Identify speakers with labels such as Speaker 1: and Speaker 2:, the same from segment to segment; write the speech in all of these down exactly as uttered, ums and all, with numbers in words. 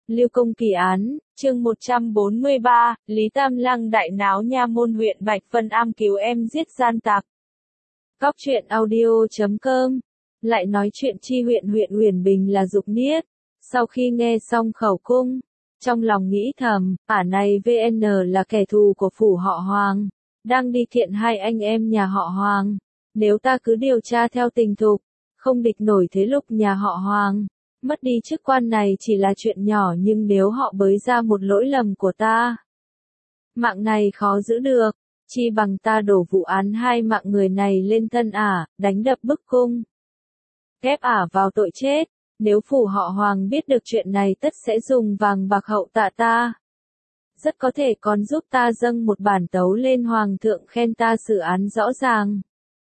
Speaker 1: Lưu Công Kỳ án, chương một trăm bốn mươi ba, Lý Tam Lăng đại náo nha môn huyện Bạch Vân Am cứu em giết gian tặc. Góc truyện audio chấm com. Lại nói chuyện chi huyện huyện Uyển Bình là Dục Niết. Sau khi nghe xong khẩu cung, trong lòng nghĩ thầm, ả này vê en là kẻ thù của phủ họ Hoàng, đang đi thiện hai anh em nhà họ Hoàng. Nếu ta cứ điều tra theo tình thục, không địch nổi thế lực nhà họ Hoàng. Mất đi chức quan này chỉ là chuyện nhỏ, nhưng nếu họ bới ra một lỗi lầm của ta, mạng này khó giữ được, chi bằng ta đổ vụ án hai mạng người này lên thân ả, đánh đập bức cung, ghép ả vào tội chết. Nếu phủ họ Hoàng biết được chuyện này tất sẽ dùng vàng bạc hậu tạ ta. Rất có thể còn giúp ta dâng một bản tấu lên Hoàng thượng khen ta xử án rõ ràng.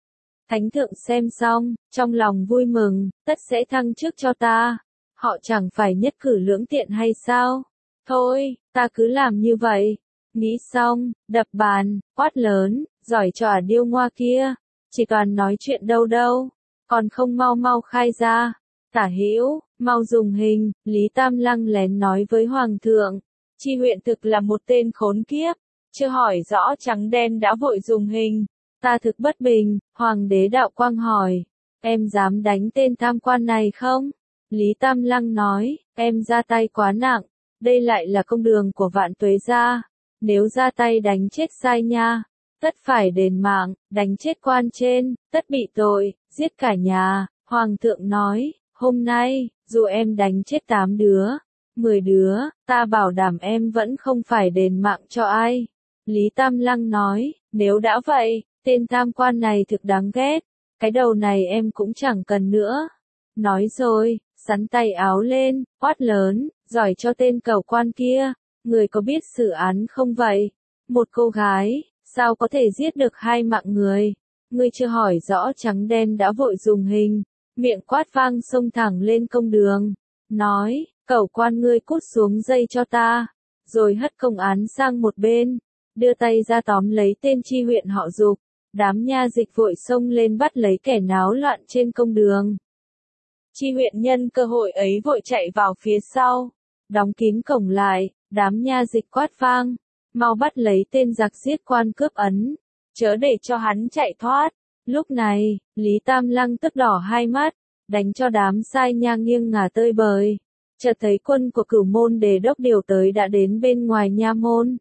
Speaker 1: Thánh thượng xem xong, trong lòng vui mừng, tất sẽ thăng chức cho ta. Họ chẳng phải nhất cử lưỡng tiện hay sao? Thôi, ta cứ làm như vậy. Nghĩ xong, đập bàn, quát lớn, giỏi cho ả điêu ngoa kia. Chỉ toàn nói chuyện đâu đâu, còn không mau mau khai ra. Tả hữu, mau dùng hình. Lý Tam Lăng lén nói với Hoàng thượng. Chi huyện thực là một tên khốn kiếp. Chưa hỏi rõ trắng đen đã vội dùng hình. Ta thực bất bình. Hoàng đế Đạo Quang hỏi, em dám đánh tên tham quan này không? Lý Tam Lăng nói, em ra tay quá nặng, đây lại là công đường của Vạn Tuế gia, nếu ra tay đánh chết sai nha, tất phải đền mạng, đánh chết quan trên, tất bị tội, giết cả nhà. Hoàng thượng nói, hôm nay, dù em đánh chết tám đứa, mười đứa, ta bảo đảm em vẫn không phải đền mạng cho ai. Lý Tam Lăng nói, nếu đã vậy, tên tham quan này thực đáng ghét, cái đầu này em cũng chẳng cần nữa. Nói rồi, sắn tay áo lên, quát lớn, giỏi cho tên cẩu quan kia, người có biết xử án không vậy? Một cô gái, sao có thể giết được hai mạng người? Ngươi chưa hỏi rõ trắng đen đã vội dùng hình, miệng quát vang xông thẳng lên công đường, nói, cẩu quan ngươi cút xuống dây cho ta, rồi hất công án sang một bên, đưa tay ra tóm lấy tên chi huyện họ Dục. Đám nha dịch vội xông lên bắt lấy kẻ náo loạn trên công đường. Chi huyện nhân cơ hội ấy vội chạy vào phía sau, đóng kín cổng lại, đám nha dịch quát vang, mau bắt lấy tên giặc giết quan cướp ấn, chớ để cho hắn chạy thoát. Lúc này, Lý Tam Lăng tức đỏ hai mắt, đánh cho đám sai nha nghiêng ngả tơi bời. Chợt thấy quân của Cửu Môn Đề đốc điều tới đã đến bên ngoài nha môn.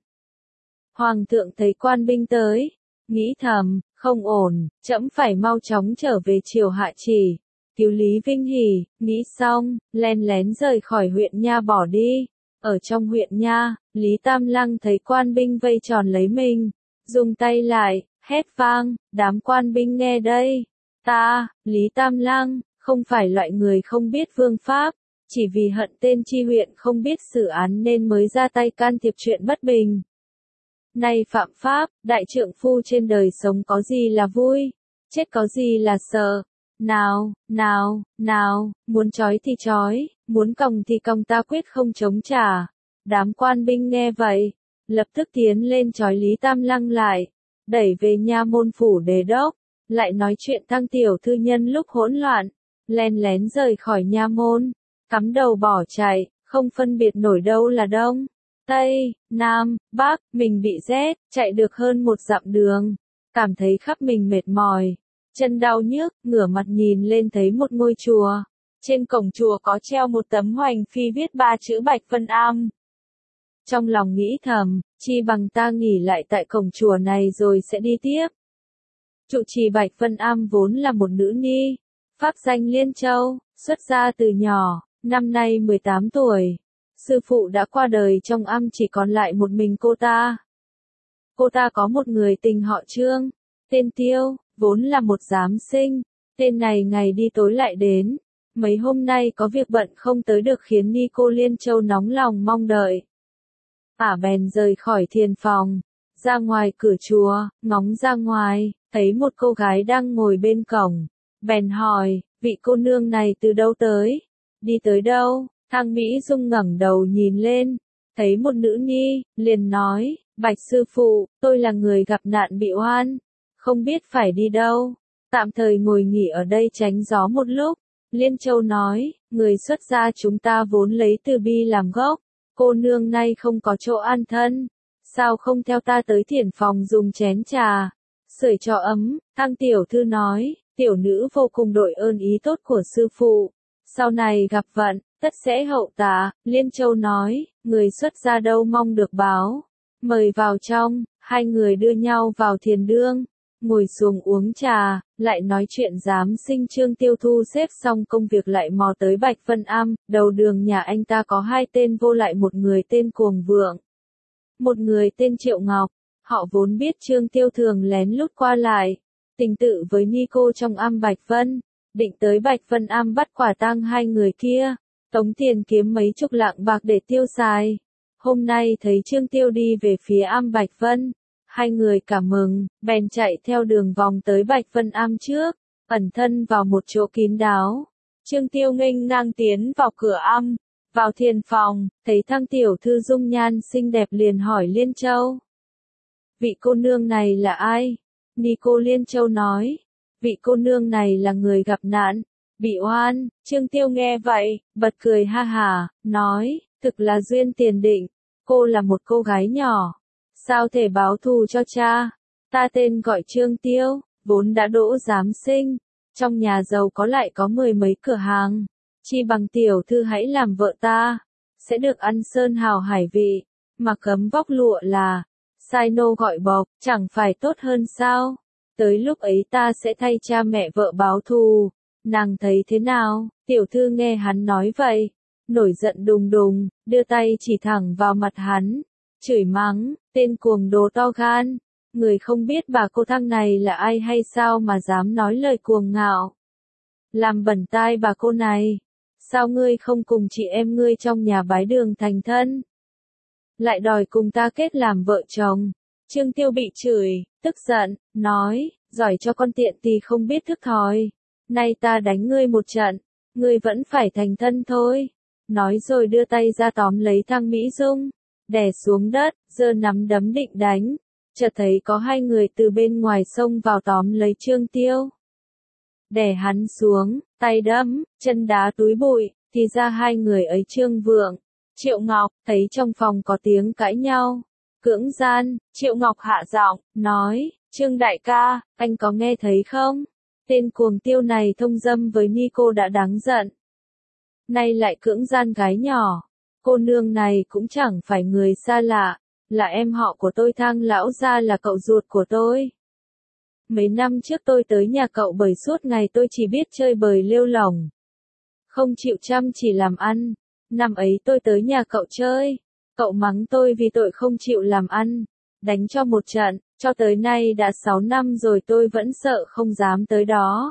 Speaker 1: Hoàng thượng thấy quan binh tới, nghĩ thầm, không ổn, trẫm phải mau chóng trở về triều hạ chỉ, cứu Lý Vinh Hỉ. Nghĩ xong, len lén rời khỏi huyện nha bỏ đi. Ở trong huyện nha, Lý Tam Lăng thấy quan binh vây tròn lấy mình, dùng tay lại, hét vang, đám quan binh nghe đây. Ta, Lý Tam Lăng, không phải loại người không biết vương pháp, chỉ vì hận tên chi huyện không biết xử án nên mới ra tay can thiệp chuyện bất bình. Này phạm pháp, đại trượng phu trên đời sống có gì là vui, chết có gì là sợ. Nào, nào, nào, muốn trói thì trói, muốn còng thì còng, ta quyết không chống trả. Đám quan binh nghe vậy, lập tức tiến lên trói Lý Tam Lăng lại, đẩy về nha môn phủ Đề đốc, lại nói chuyện thăng tiểu thư nhân lúc hỗn loạn, len lén rời khỏi nha môn, cắm đầu bỏ chạy, không phân biệt nổi đâu là đông, tây, nam, bắc. Mình bị rét, chạy được hơn một dặm đường, cảm thấy khắp mình mệt mỏi, chân đau nhức, ngửa mặt nhìn lên thấy một ngôi chùa. Trên cổng chùa có treo một tấm hoành phi viết ba chữ Bạch Vân Am. Trong lòng nghĩ thầm, chi bằng ta nghỉ lại tại cổng chùa này rồi sẽ đi tiếp. Trụ trì Bạch Vân Am vốn là một nữ ni, pháp danh Liên Châu, xuất gia từ nhỏ, năm nay mười tám tuổi. Sư phụ đã qua đời, trong am chỉ còn lại một mình cô ta. Cô ta có một người tình họ Trương, tên Tiêu, vốn là một giám sinh. Tên này ngày đi tối lại đến, mấy hôm nay có việc bận không tới được khiến ni cô Liên Châu nóng lòng mong đợi. Ả bèn rời khỏi thiền phòng, ra ngoài cửa chùa, ngóng ra ngoài, thấy một cô gái đang ngồi bên cổng. Bèn hỏi, vị cô nương này từ đâu tới? Đi tới đâu? Thang Mỹ Dung ngẩng đầu nhìn lên, thấy một nữ ni, liền nói, Bạch sư phụ, tôi là người gặp nạn bị oan, không biết phải đi đâu, tạm thời ngồi nghỉ ở đây tránh gió một lúc. Liên Châu nói, người xuất gia chúng ta vốn lấy từ bi làm gốc, cô nương nay không có chỗ an thân, sao không theo ta tới thiển phòng dùng chén trà, sưởi cho ấm. Thăng tiểu thư nói, tiểu nữ vô cùng đội ơn ý tốt của sư phụ, sau này gặp vận, tất sẽ hậu tạ. Liên Châu nói, người xuất gia đâu mong được báo, mời vào trong. Hai người đưa nhau vào thiền đương, ngồi xuống uống trà, lại nói chuyện giám sinh Trương Tiêu thu xếp xong công việc lại mò tới Bạch Vân Am. Đầu đường nhà anh ta có hai tên vô lại, một người tên Cuồng Vượng, một người tên Triệu Ngọc. Họ vốn biết Trương Tiêu thường lén lút qua lại, tình tự với Nico trong am Bạch Vân, định tới Bạch Vân Am bắt quả tang hai người kia, tống tiền kiếm mấy chục lạng bạc để tiêu xài. Hôm nay thấy Trương Tiêu đi về phía am Bạch Vân, hai người cảm mừng, bèn chạy theo đường vòng tới Bạch Vân Am trước, ẩn thân vào một chỗ kín đáo. Trương Tiêu nghênh ngang tiến vào cửa am, vào thiền phòng, thấy Thăng tiểu thư dung nhan xinh đẹp liền hỏi Liên Châu. Vị cô nương này là ai? Nico. Liên Châu nói, vị cô nương này là người gặp nạn, bị oan. Trương Tiêu nghe vậy, bật cười ha hả, nói, thực là duyên tiền định, cô là một cô gái nhỏ, sao thể báo thù cho cha? Ta tên gọi Trương Tiêu, vốn đã đỗ giám sinh, trong nhà giàu có lại có mười mấy cửa hàng, chi bằng tiểu thư hãy làm vợ ta, sẽ được ăn sơn hào hải vị, mà cấm vóc lụa là, sai nô gọi bọc, chẳng phải tốt hơn sao? Tới lúc ấy ta sẽ thay cha mẹ vợ báo thù, nàng thấy thế nào? Tiểu thư nghe hắn nói vậy, nổi giận đùng đùng, đưa tay chỉ thẳng vào mặt hắn, chửi mắng, tên cuồng đồ to gan, người không biết bà cô Thăng này là ai hay sao mà dám nói lời cuồng ngạo, làm bẩn tai bà cô này, sao ngươi không cùng chị em ngươi trong nhà bái đường thành thân, lại đòi cùng ta kết làm vợ chồng? Trương Tiêu bị chửi, tức giận, nói, giỏi cho con tiện tỳ không biết thức thòi, nay ta đánh ngươi một trận, ngươi vẫn phải thành thân thôi. Nói rồi đưa tay ra tóm lấy Thăng Mỹ Dung, đè xuống đất, giơ nắm đấm định đánh, chợt thấy có hai người từ bên ngoài xông vào tóm lấy Trương Tiêu, đè hắn xuống, tay đấm, chân đá túi bụi, thì ra hai người ấy Trương Vượng, Triệu Ngọc. Thấy trong phòng có tiếng cãi nhau, cưỡng gian, Triệu Ngọc hạ giọng, nói, Trương đại ca, anh có nghe thấy không? Tên cuồng Tiêu này thông dâm với Nico đã đáng giận, nay lại cưỡng gian gái nhỏ. Cô nương này cũng chẳng phải người xa lạ, là em họ của tôi, Thăng lão gia là cậu ruột của tôi. Mấy năm trước tôi tới nhà cậu bởi suốt ngày tôi chỉ biết chơi bời lêu lỏng, không chịu chăm chỉ làm ăn. Năm ấy tôi tới nhà cậu chơi, cậu mắng tôi vì tội không chịu làm ăn, đánh cho một trận, cho tới nay đã sáu năm rồi tôi vẫn sợ không dám tới đó.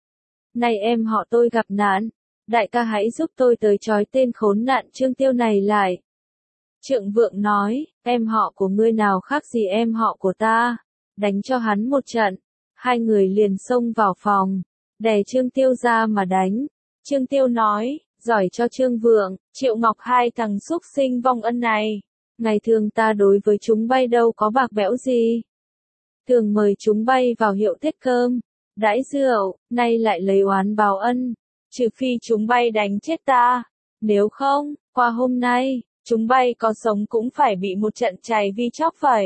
Speaker 1: Nay em họ tôi gặp nạn, đại ca hãy giúp tôi tới trói tên khốn nạn Trương Tiêu này lại. Trượng Vượng nói, em họ của ngươi nào khác gì em họ của ta, đánh cho hắn một trận. Hai người liền xông vào phòng, đè Trương Tiêu ra mà đánh. Trương Tiêu nói, giỏi cho Trương Vượng, Triệu Ngọc hai thằng xúc sinh vong ân này. Ngày thường ta đối với chúng bay đâu có bạc bẽo gì. Thường mời chúng bay vào hiệu thiết cơm, đãi rượu, nay lại lấy oán báo ân. Trừ phi chúng bay đánh chết ta, nếu không, qua hôm nay, chúng bay có sống cũng phải bị một trận chày vi chóc phẩy.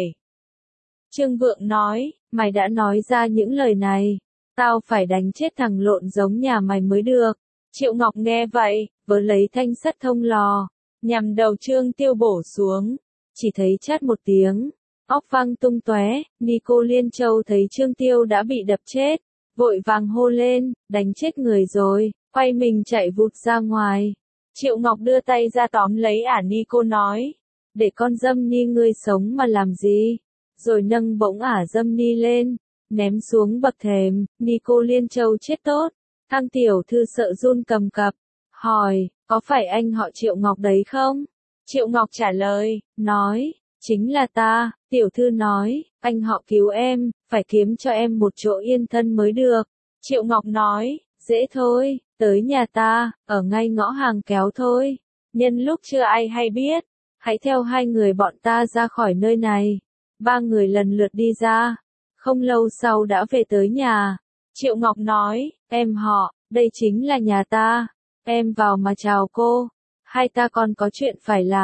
Speaker 1: Trương Vượng nói, mày đã nói ra những lời này, tao phải đánh chết thằng lộn giống nhà mày mới được. Triệu Ngọc nghe vậy, vớ lấy thanh sắt thông lò, nhằm đầu Trương Tiêu bổ xuống, chỉ thấy chát một tiếng, óc văng tung tóe. Nico. Liên Châu thấy Trương Tiêu đã bị đập chết, vội vàng hô lên, đánh chết người rồi, quay mình chạy vụt ra ngoài. Triệu Ngọc đưa tay ra tóm lấy ả Nico nói, để con dâm ni ngươi sống mà làm gì, rồi nâng bổng ả dâm ni lên, ném xuống bậc thềm. Nico. Liên Châu chết tốt. Thăng tiểu thư sợ run cầm cập, hỏi, có phải anh họ Triệu Ngọc đấy không? Triệu Ngọc trả lời, nói, chính là ta. Tiểu thư nói, anh họ cứu em, phải kiếm cho em một chỗ yên thân mới được. Triệu Ngọc nói, dễ thôi, tới nhà ta, ở ngay ngõ hàng kéo thôi. Nhân lúc chưa ai hay biết, hãy theo hai người bọn ta ra khỏi nơi này. Ba người lần lượt đi ra, không lâu sau đã về tới nhà. Triệu Ngọc nói, em họ, đây chính là nhà ta, em vào mà chào cô, hai ta còn có chuyện phải làm.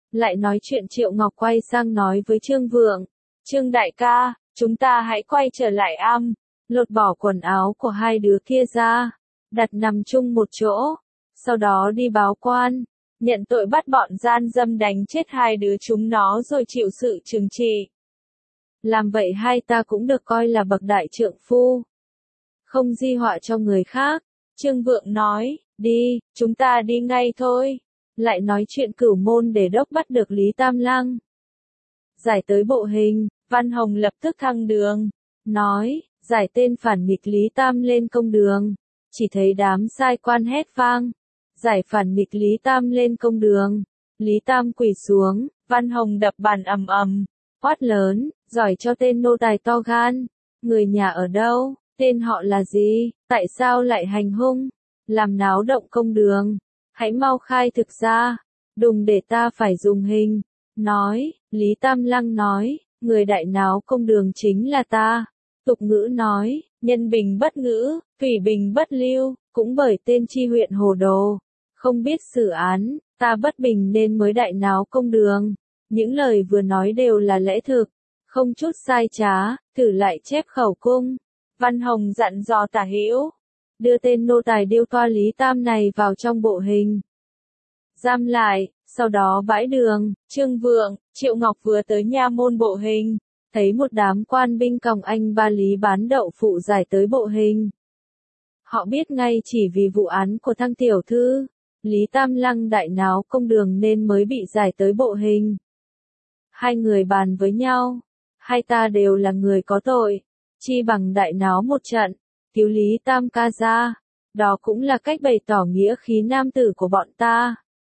Speaker 1: Lại nói chuyện Triệu Ngọc quay sang nói với Trương Vượng. Trương đại ca, chúng ta hãy quay trở lại am, lột bỏ quần áo của hai đứa kia ra, đặt nằm chung một chỗ, sau đó đi báo quan, nhận tội bắt bọn gian dâm đánh chết hai đứa chúng nó rồi chịu sự trừng trị. Làm vậy hai ta cũng được coi là bậc đại trượng phu, không di họa cho người khác. Trương Vượng nói, đi, chúng ta đi ngay thôi. Lại nói chuyện Cửu Môn để đốc bắt được Lý Tam Lăng. Giải tới bộ hình, Văn Hồng lập tức thăng đường, nói, giải tên phản nghịch Lý Tam lên công đường. Chỉ thấy đám sai quan hét vang, giải phản nghịch Lý Tam lên công đường. Lý Tam quỳ xuống, Văn Hồng đập bàn ầm ầm, quát lớn, giỏi cho tên nô tài to gan, người nhà ở đâu, tên họ là gì, tại sao lại hành hung, làm náo động công đường, hãy mau khai thực ra, đừng để ta phải dùng hình. Nói, Lý Tam Lăng nói, người đại náo công đường chính là ta. Tục ngữ nói, nhân bình bất ngữ, thủy bình bất lưu, cũng bởi tên chi huyện hồ đồ, không biết xử án, ta bất bình nên mới đại náo công đường. Những lời vừa nói đều là lẽ thực, không chút sai trá, thử lại chép khẩu cung. Văn Hồng dặn dò Tả Hữu, đưa tên nô tài điêu toa Lý Tam này vào trong bộ hình, giam lại, sau đó bãi đường. Trương Vượng, Triệu Ngọc vừa tới nha môn bộ hình, thấy một đám quan binh còng anh ba Lý bán đậu phụ giải tới bộ hình. Họ biết ngay chỉ vì vụ án của Thăng tiểu thư, Lý Tam Lăng đại náo công đường nên mới bị giải tới bộ hình. Hai người bàn với nhau, hai ta đều là người có tội, chi bằng đại náo một trận, cứu Lý Tam ca ra, đó cũng là cách bày tỏ nghĩa khí nam tử của bọn ta.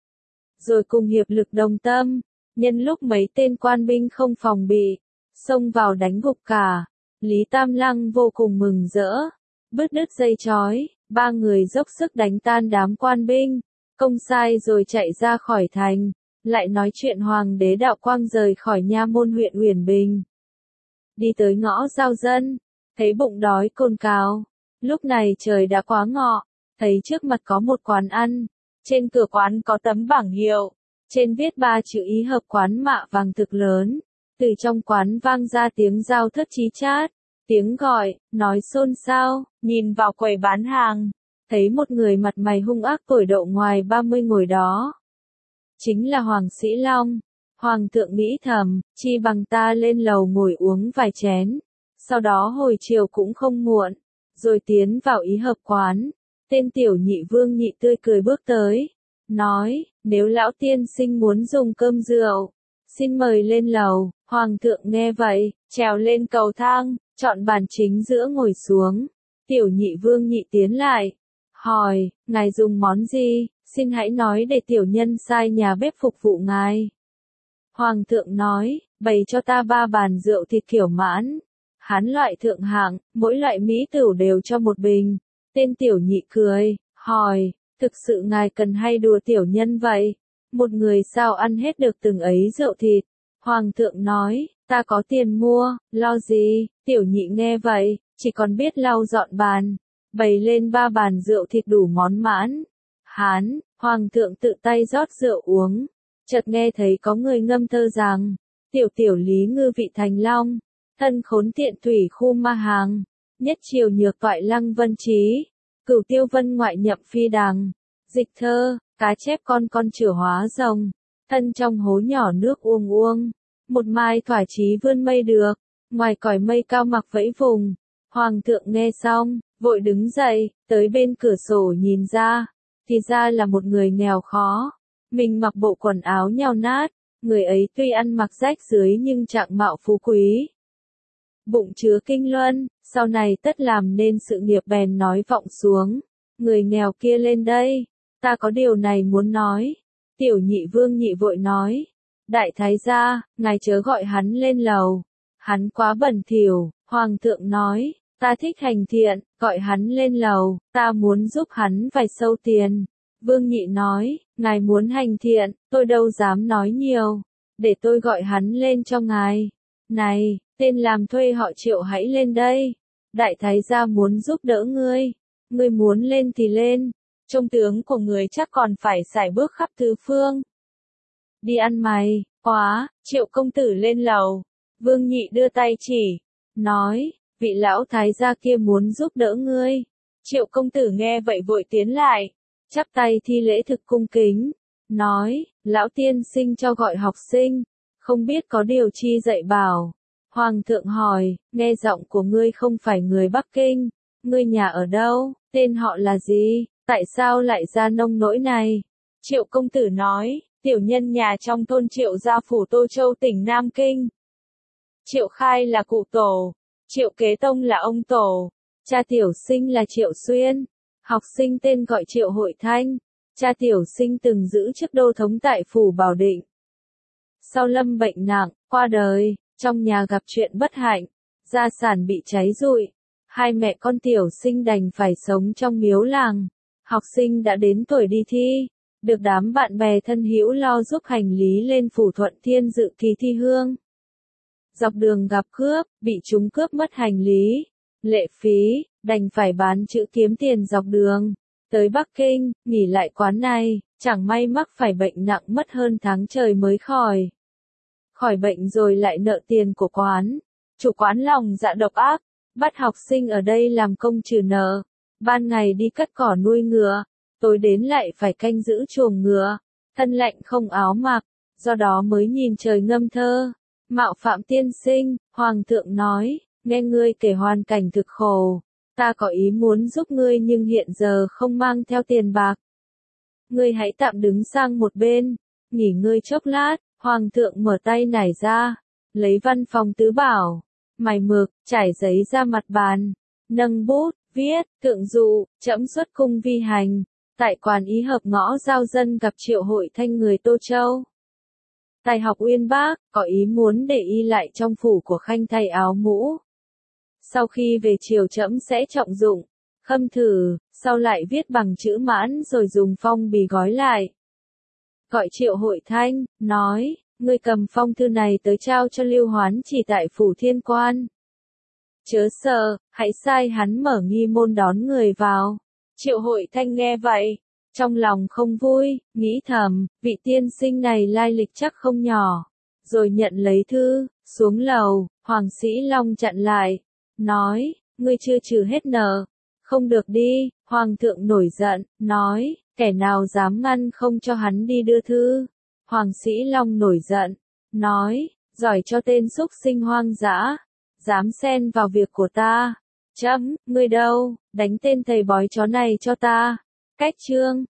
Speaker 1: Rồi cùng hiệp lực đồng tâm, nhân lúc mấy tên quan binh không phòng bị, xông vào đánh gục cả. Lý Tam Lăng vô cùng mừng rỡ, bứt đứt dây trói, ba người dốc sức đánh tan đám quan binh, công sai rồi chạy ra khỏi thành. Lại nói chuyện Hoàng đế Đạo Quang rời khỏi nha môn huyện Uyển Bình, đi tới ngõ giao dân, thấy bụng đói cồn cào. Lúc này trời đã quá ngọ, thấy trước mặt có một quán ăn, trên cửa quán có tấm bảng hiệu, trên viết ba chữ Ý Hợp Quán mạ vàng thực lớn. Từ trong quán vang ra tiếng giao thất chí chát, tiếng gọi, nói xôn xao. Nhìn vào quầy bán hàng, thấy một người mặt mày hung ác tuổi độ ngoài ba mươi ngồi đó. Chính là Hoàng Sĩ Long. Hoàng thượng nghĩ thầm, chi bằng ta lên lầu ngồi uống vài chén, sau đó hồi chiều cũng không muộn, rồi tiến vào Ý Hợp Quán. Tên tiểu nhị Vương Nhị tươi cười bước tới, nói, nếu lão tiên sinh muốn dùng cơm rượu, xin mời lên lầu. Hoàng thượng nghe vậy, trèo lên cầu thang, chọn bàn chính giữa ngồi xuống. Tiểu nhị Vương Nhị tiến lại, hỏi, ngài dùng món gì, xin hãy nói để tiểu nhân sai nhà bếp phục vụ ngài. Hoàng thượng nói, bày cho ta ba bàn rượu thịt kiểu mãn, hán loại thượng hạng, mỗi loại mỹ tửu đều cho một bình. Tên tiểu nhị cười, hỏi, thực sự ngài cần hay đùa tiểu nhân vậy? Một người sao ăn hết được từng ấy rượu thịt? Hoàng thượng nói, ta có tiền mua, lo gì? Tiểu nhị nghe vậy, chỉ còn biết lau dọn bàn, bày lên ba bàn rượu thịt đủ món mãn. Hán, Hoàng thượng tự tay rót rượu uống, chợt nghe thấy có người ngâm thơ rằng, tiểu tiểu Lý ngư vị thành long, thân khốn tiện thủy khu ma hàng, nhất triều nhược toại lăng vân trí, cửu tiêu vân ngoại nhậm phi đằng. Dịch thơ, cá chép con con chửa hóa rồng, thân trong hố nhỏ nước uông uông, một mai thoải chí vươn mây được, ngoài cõi mây cao mặc vẫy vùng. Hoàng thượng nghe xong, vội đứng dậy, tới bên cửa sổ nhìn ra, thì ra là một người nghèo khó, mình mặc bộ quần áo nhao nát, người ấy tuy ăn mặc rách rưới nhưng trạng mạo phú quý, bụng chứa kinh luân, sau này tất làm nên sự nghiệp. Bèn nói vọng xuống, người nghèo kia lên đây, ta có điều này muốn nói. Tiểu nhị Vương Nhị vội nói, đại thái gia, ngài chớ gọi hắn lên lầu, hắn quá bẩn thỉu. Hoàng thượng nói, ta thích hành thiện, gọi hắn lên lầu, ta muốn giúp hắn vài sâu tiền. Vương Nhị nói, ngài muốn hành thiện, tôi đâu dám nói nhiều, để tôi gọi hắn lên cho ngài. Này, tên làm thuê họ Triệu hãy lên đây, đại thái gia muốn giúp đỡ ngươi, ngươi muốn lên thì lên, trông tướng của người chắc còn phải sải bước khắp tứ phương. đi ăn mày, quá, Triệu công tử lên lầu. Vương Nhị đưa tay chỉ, nói, vị lão thái gia kia muốn giúp đỡ ngươi. Triệu công tử nghe vậy vội tiến lại, chắp tay thi lễ thực cung kính, nói, lão tiên sinh cho gọi học sinh, không biết có điều chi dạy bảo. Hoàng thượng hỏi, nghe giọng của ngươi không phải người Bắc Kinh, ngươi nhà ở đâu, tên họ là gì, tại sao lại ra nông nỗi này? Triệu công tử nói, tiểu nhân nhà trong thôn Triệu gia phủ Tô Châu tỉnh Nam Kinh. Triệu Khai là cụ tổ, Triệu Kế Tông là ông tổ, cha tiểu sinh là Triệu Xuyên, học sinh tên gọi Triệu Hội Thanh, cha tiểu sinh từng giữ chức đô thống tại phủ Bảo Định. Sau lâm bệnh nặng, qua đời, trong nhà gặp chuyện bất hạnh, gia sản bị cháy rụi, hai mẹ con tiểu sinh đành phải sống trong miếu làng. Học sinh đã đến tuổi đi thi, được đám bạn bè thân hữu lo giúp hành lý lên phủ Thuận Thiên dự kỳ thi hương. Dọc đường gặp cướp, bị chúng cướp mất hành lý, lệ phí, đành phải bán chữ kiếm tiền dọc đường. Tới Bắc Kinh, nghỉ lại quán này, chẳng may mắc phải bệnh nặng mất hơn tháng trời mới khỏi. Khỏi bệnh rồi lại nợ tiền của quán. Chủ quán lòng dạ độc ác, bắt học sinh ở đây làm công trừ nợ. Ban ngày đi cắt cỏ nuôi ngựa, tối đến lại phải canh giữ chuồng ngựa. Thân lạnh không áo mặc, do đó mới nhìn trời ngâm thơ. Mạo phạm tiên sinh, Hoàng thượng nói, nghe ngươi kể hoàn cảnh thực khổ. Ta có ý muốn giúp ngươi nhưng hiện giờ không mang theo tiền bạc. Ngươi hãy tạm đứng sang một bên, nghỉ ngơi chốc lát. Hoàng thượng mở tay nải ra, lấy văn phòng tứ bảo, mài mực, trải giấy ra mặt bàn, nâng bút, viết, thượng dụ, trẫm xuất cung vi hành, tại quán ý hợp ngõ giao dân gặp Triệu Hội Thanh người Tô Châu. Tài học uyên bác, có ý muốn để y lại trong phủ của khanh thay áo mũ. Sau khi về triều trẫm sẽ trọng dụng, khâm thử, sau lại viết bằng chữ mãn rồi dùng phong bì gói lại. Gọi Triệu Hội Thanh, nói, ngươi cầm phong thư này tới trao cho Lưu Hoán chỉ tại phủ Thiên Quan. Chớ sợ, hãy sai hắn mở nghi môn đón người vào. Triệu Hội Thanh nghe vậy, trong lòng không vui, nghĩ thầm, vị tiên sinh này lai lịch chắc không nhỏ. Rồi nhận lấy thư, xuống lầu, Hoàng Sĩ Long chặn lại, nói, ngươi chưa trừ hết nợ, không được đi. Hoàng thượng nổi giận, nói, kẻ nào dám ngăn không cho hắn đi đưa thư. Hoàng Sĩ Long nổi giận, nói, giỏi cho tên xúc sinh hoang dã, dám xen vào việc của ta. Chấm, ngươi đâu, đánh tên thầy bói chó này cho ta. Cách chương.